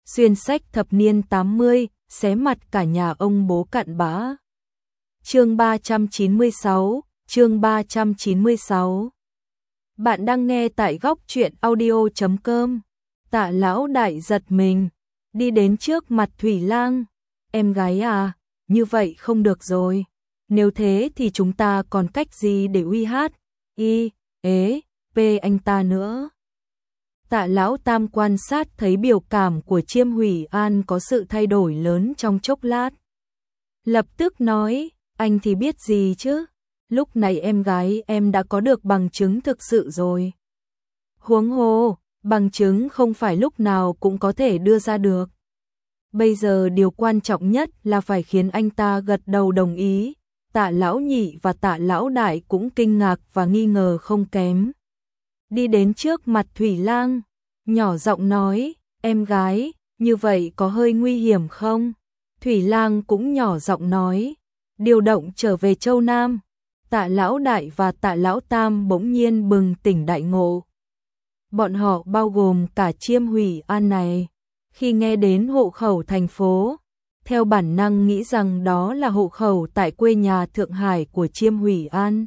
xuyên sách thập niên 80, xé mặt cả nhà ông bố cặn bã. Chương 396, chương 396. Bạn đang nghe tại góc truyện audio.com. Tạ lão đại giật mình, đi đến trước mặt Thủy Lang. Em gái à, như vậy không được rồi. Nếu thế thì chúng ta còn cách gì để uy hát, anh ta nữa. Tạ lão tam quan sát thấy biểu cảm của Chiêm Hủy An có sự thay đổi lớn trong chốc lát. Lập tức nói, anh thì biết gì chứ, lúc này em gái em đã có được bằng chứng thực sự rồi. Huống hồ, bằng chứng không phải lúc nào cũng có thể đưa ra được. Bây giờ điều quan trọng nhất là phải khiến anh ta gật đầu đồng ý. Tạ lão nhị và Tạ lão đại cũng kinh ngạc và nghi ngờ không kém. Đi đến trước mặt Thủy Lang, nhỏ giọng nói, em gái, như vậy có hơi nguy hiểm không? Thủy Lang cũng nhỏ giọng nói, điều động trở về Châu Nam. Tạ lão đại và Tạ lão tam bỗng nhiên bừng tỉnh đại ngộ. Bọn họ bao gồm cả Chiêm Hủy An này, khi nghe đến hộ khẩu thành phố, theo bản năng nghĩ rằng đó là hộ khẩu tại quê nhà Thượng Hải của Chiêm Hủy An.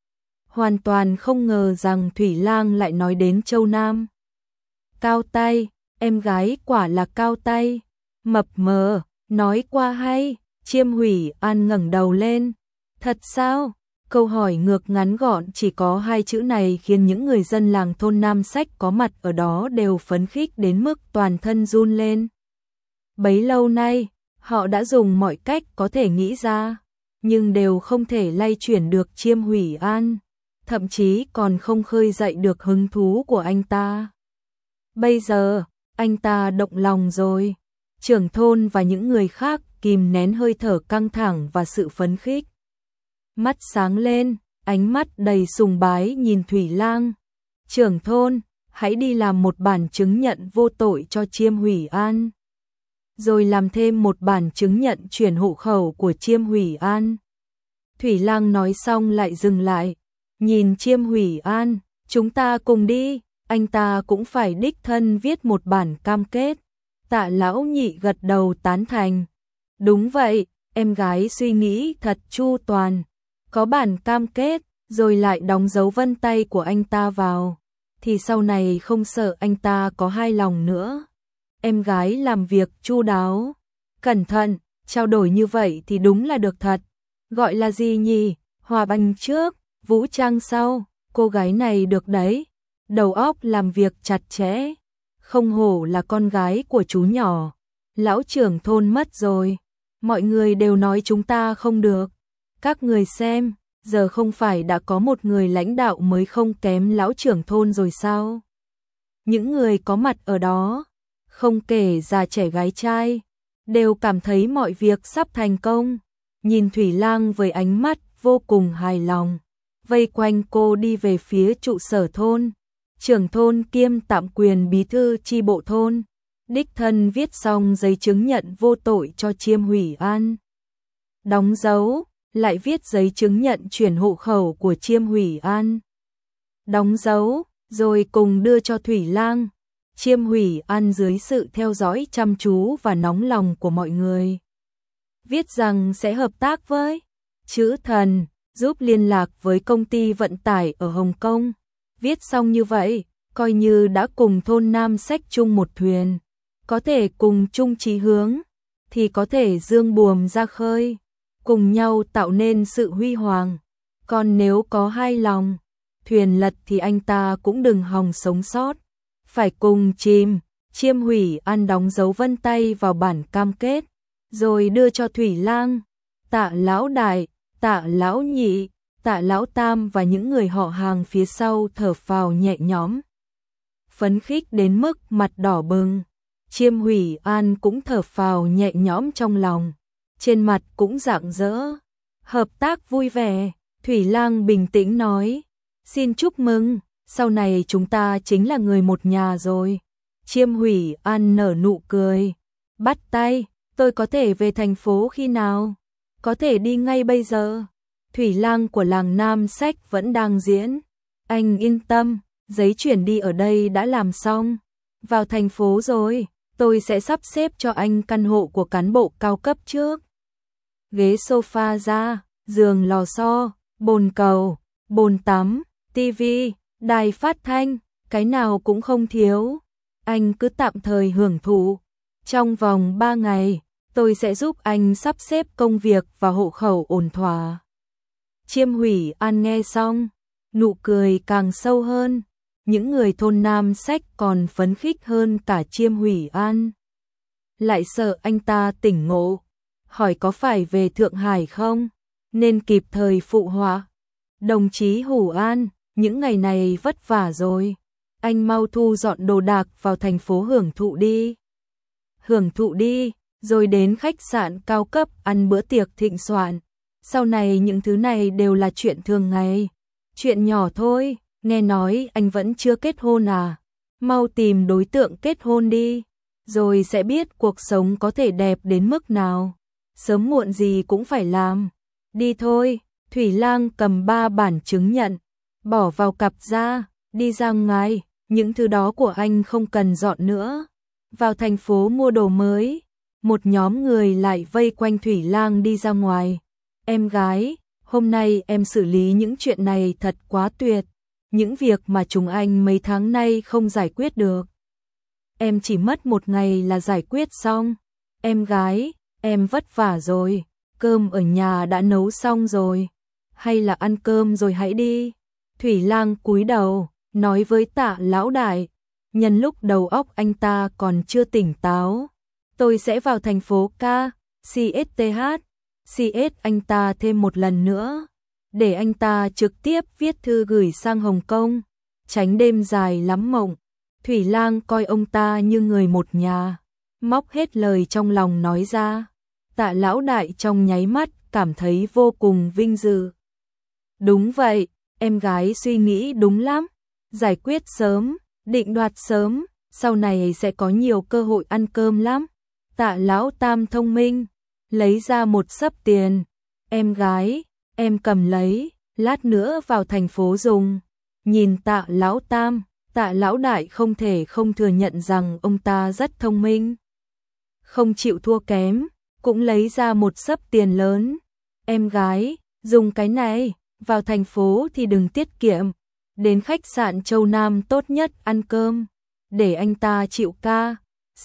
Hoàn toàn không ngờ rằng Thủy Lang lại nói đến Châu Nam. Cao tay, em gái quả là cao tay, mập mờ, nói qua hay. Chiêm Hủy An ngẩng đầu lên. Thật sao? Câu hỏi ngược ngắn gọn chỉ có hai chữ này khiến những người dân làng thôn Nam Sách có mặt ở đó đều phấn khích đến mức toàn thân run lên. Bấy lâu nay, họ đã dùng mọi cách có thể nghĩ ra, nhưng đều không thể lay chuyển được Chiêm Hủy An, thậm chí còn không khơi dậy được hứng thú của anh ta. Bây giờ, anh ta động lòng rồi. Trưởng thôn và những người khác kìm nén hơi thở căng thẳng và sự phấn khích. Mắt sáng lên, ánh mắt đầy sùng bái nhìn Thủy Lang. Trưởng thôn, hãy đi làm một bản chứng nhận vô tội cho Chiêm Hủy An. Rồi làm thêm một bản chứng nhận chuyển hộ khẩu của Chiêm Hủy An. Thủy Lang nói xong lại dừng lại, nhìn Chiêm Hủy An, chúng ta cùng đi, anh ta cũng phải đích thân viết một bản cam kết. Tạ lão nhị gật đầu tán thành. Đúng vậy, em gái suy nghĩ thật chu toàn. Có bản cam kết, rồi lại đóng dấu vân tay của anh ta vào, thì sau này không sợ anh ta có hai lòng nữa. Em gái làm việc chu đáo, cẩn thận, trao đổi như vậy thì đúng là được thật. Gọi là gì nhỉ? Hòa banh trước, vũ trang sau, cô gái này được đấy. Đầu óc làm việc chặt chẽ, không hổ là con gái của chú nhỏ. Lão trưởng thôn mất rồi, mọi người đều nói chúng ta không được. Các người xem, giờ không phải đã có một người lãnh đạo mới không kém lão trưởng thôn rồi sao? Những người có mặt ở đó, không kể già trẻ gái trai, đều cảm thấy mọi việc sắp thành công. Nhìn Thủy Lang với ánh mắt vô cùng hài lòng, vây quanh cô đi về phía trụ sở thôn. Trưởng thôn kiêm tạm quyền bí thư chi bộ thôn, đích thân viết xong giấy chứng nhận vô tội cho Chiêm Hủy An. Đóng dấu, lại viết giấy chứng nhận chuyển hộ khẩu của Chiêm Hủy An. Đóng dấu, rồi cùng đưa cho Thủy Lang. Chiêm Hủy An dưới sự theo dõi chăm chú và nóng lòng của mọi người, viết rằng sẽ hợp tác với Chữ Thần, giúp liên lạc với công ty vận tải ở Hồng Kông. Viết xong như vậy, coi như đã cùng thôn Nam Sách chung một thuyền, có thể cùng chung chí hướng, thì có thể dương buồm ra khơi, cùng nhau tạo nên sự huy hoàng. Còn nếu có hai lòng, thuyền lật thì anh ta cũng đừng hòng sống sót, phải cùng chìm. Chiêm Hủy An đóng dấu vân tay vào bản cam kết, rồi đưa cho Thủy Lang. Tạ lão đại, Tạ lão nhị, Tạ lão tam và những người họ hàng phía sau thở phào nhẹ nhõm, phấn khích đến mức mặt đỏ bừng. Chiêm Hủy An cũng thở phào nhẹ nhõm trong lòng, trên mặt cũng rạng rỡ. Hợp tác vui vẻ. Thủy Lang bình tĩnh nói, xin chúc mừng, sau này chúng ta chính là người một nhà rồi. Chiêm Hủy An nở nụ cười, bắt tay, tôi có thể về thành phố khi nào? Có thể đi ngay bây giờ. Thủy Lang của làng Nam Sách vẫn đang diễn. Anh yên tâm, giấy chuyển đi ở đây đã làm xong. Vào thành phố rồi, tôi sẽ sắp xếp cho anh căn hộ của cán bộ cao cấp trước. Ghế sofa ra, giường lò xo, bồn cầu, bồn tắm, tivi, đài phát thanh, cái nào cũng không thiếu. Anh cứ tạm thời hưởng thụ. Trong vòng 3 ngày, tôi sẽ giúp anh sắp xếp công việc và hộ khẩu ổn thỏa. Chiêm Hủy An nghe xong, nụ cười càng sâu hơn. Những người thôn Nam Sách còn phấn khích hơn cả Chiêm Hủy An. Lại sợ anh ta tỉnh ngộ, hỏi có phải về Thượng Hải không, nên kịp thời phụ họa. Đồng chí Hủ An, những ngày này vất vả rồi. Anh mau thu dọn đồ đạc vào thành phố hưởng thụ đi. Hưởng thụ đi, rồi đến khách sạn cao cấp ăn bữa tiệc thịnh soạn. Sau này những thứ này đều là chuyện thường ngày. Chuyện nhỏ thôi, nghe nói anh vẫn chưa kết hôn à? Mau tìm đối tượng kết hôn đi, rồi sẽ biết cuộc sống có thể đẹp đến mức nào. Sớm muộn gì cũng phải làm. Đi thôi, Thủy Lang cầm 3 bản chứng nhận, bỏ vào cặp ra, đi ra ngoài, những thứ đó của anh không cần dọn nữa. Vào thành phố mua đồ mới. Một nhóm người lại vây quanh Thủy Lang đi ra ngoài. Em gái, hôm nay em xử lý những chuyện này thật quá tuyệt. Những việc mà chúng anh mấy tháng nay không giải quyết được. Em chỉ mất 1 ngày là giải quyết xong. Em gái, em vất vả rồi. Cơm ở nhà đã nấu xong rồi. Hay là ăn cơm rồi hãy đi. Thủy Lang cúi đầu, nói với Tạ Lão Đại. Nhân lúc đầu óc anh ta còn chưa tỉnh táo. Tôi sẽ vào thành phố CSTH anh ta thêm một lần nữa. Để anh ta trực tiếp viết thư gửi sang Hồng Kông. Tránh đêm dài lắm mộng. Thủy Lang coi ông ta như người một nhà. Móc hết lời trong lòng nói ra. Tạ Lão Đại trong nháy mắt cảm thấy vô cùng vinh dự. Đúng vậy, em gái suy nghĩ đúng lắm. Giải quyết sớm, định đoạt sớm, sau này sẽ có nhiều cơ hội ăn cơm lắm. Tạ Lão Tam thông minh, lấy ra một xấp tiền. Em gái, em cầm lấy, lát nữa vào thành phố dùng. Nhìn Tạ Lão Tam, Tạ Lão Đại không thể không thừa nhận rằng ông ta rất thông minh. Không chịu thua kém, cũng lấy ra một xấp tiền lớn. Em gái, dùng cái này, vào thành phố thì đừng tiết kiệm. Đến khách sạn Châu Nam tốt nhất ăn cơm. Để anh ta chịu ca.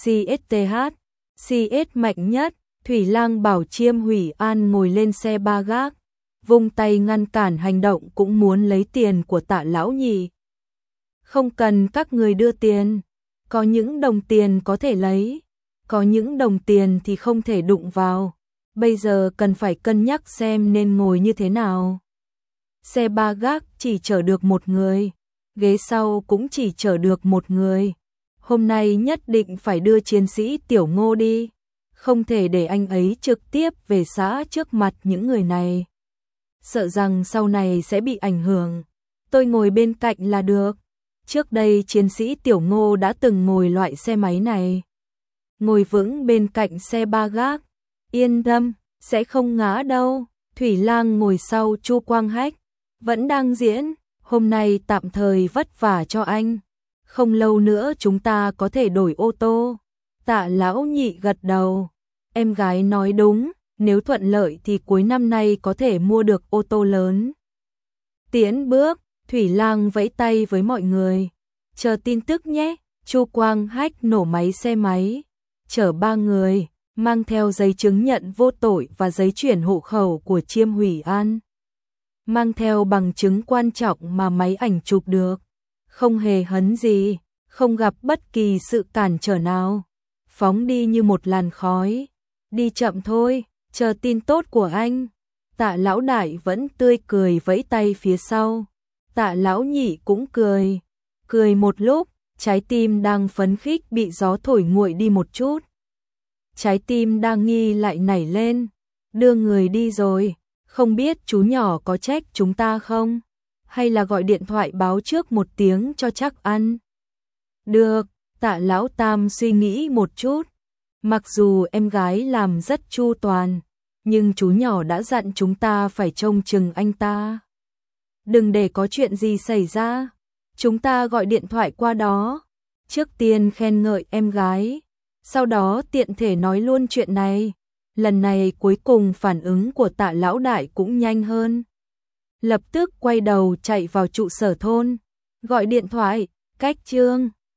CS mạnh nhất. Thủy Lang bảo Chiêm Hủy An ngồi lên xe ba gác. Vung tay ngăn cản hành động cũng muốn lấy tiền của Tạ Lão Nhị. Không cần các người đưa tiền. Có những đồng tiền có thể lấy. Có những đồng tiền thì không thể đụng vào. Bây giờ cần phải cân nhắc xem nên ngồi như thế nào. Xe ba gác chỉ chở được một người. Ghế sau cũng chỉ chở được một người. Hôm nay nhất định phải đưa chiến sĩ Tiểu Ngô đi. Không thể để anh ấy trực tiếp về xã trước mặt những người này. Sợ rằng sau này sẽ bị ảnh hưởng. Tôi ngồi bên cạnh là được. Trước đây chiến sĩ Tiểu Ngô đã từng ngồi loại xe máy này. Ngồi vững bên cạnh xe ba gác. Yên tâm, sẽ không ngã đâu. Thủy Lang ngồi sau Chu Quang Hách. Vẫn đang diễn, hôm nay tạm thời vất vả cho anh. Không lâu nữa chúng ta có thể đổi ô tô. Tạ Lão Nhị gật đầu. Em gái nói đúng, nếu thuận lợi thì cuối năm nay có thể mua được ô tô lớn. Tiến bước, Thủy Lang vẫy tay với mọi người. Chờ tin tức nhé. Chu Quang Hách nổ máy xe máy. Chở 3 người, mang theo giấy chứng nhận vô tội và giấy chuyển hộ khẩu của Chiêm Hủy An. Mang theo bằng chứng quan trọng mà máy ảnh chụp được. Không hề hấn gì, không gặp bất kỳ sự cản trở nào. Phóng đi như một làn khói. Đi chậm thôi, chờ tin tốt của anh. Tạ Lão Đại vẫn tươi cười vẫy tay phía sau. Tạ Lão Nhị cũng cười. Cười một lúc, trái tim đang phấn khích bị gió thổi nguội đi một chút. Trái tim đang nghi lại nảy lên. Đưa người đi rồi. Không biết chú nhỏ có trách chúng ta không? Hay là gọi điện thoại báo trước một tiếng cho chắc ăn? Được, Tạ Lão Tam suy nghĩ một chút. Mặc dù em gái làm rất chu toàn, nhưng chú nhỏ đã dặn chúng ta phải trông chừng anh ta. Đừng để có chuyện gì xảy ra. Chúng ta gọi điện thoại qua đó. Trước tiên khen ngợi em gái. Sau đó tiện thể nói luôn chuyện này. Lần này cuối cùng phản ứng của Tạ lão đại cũng nhanh hơn. Lập tức quay đầu chạy vào trụ sở thôn, gọi điện thoại, cách Trương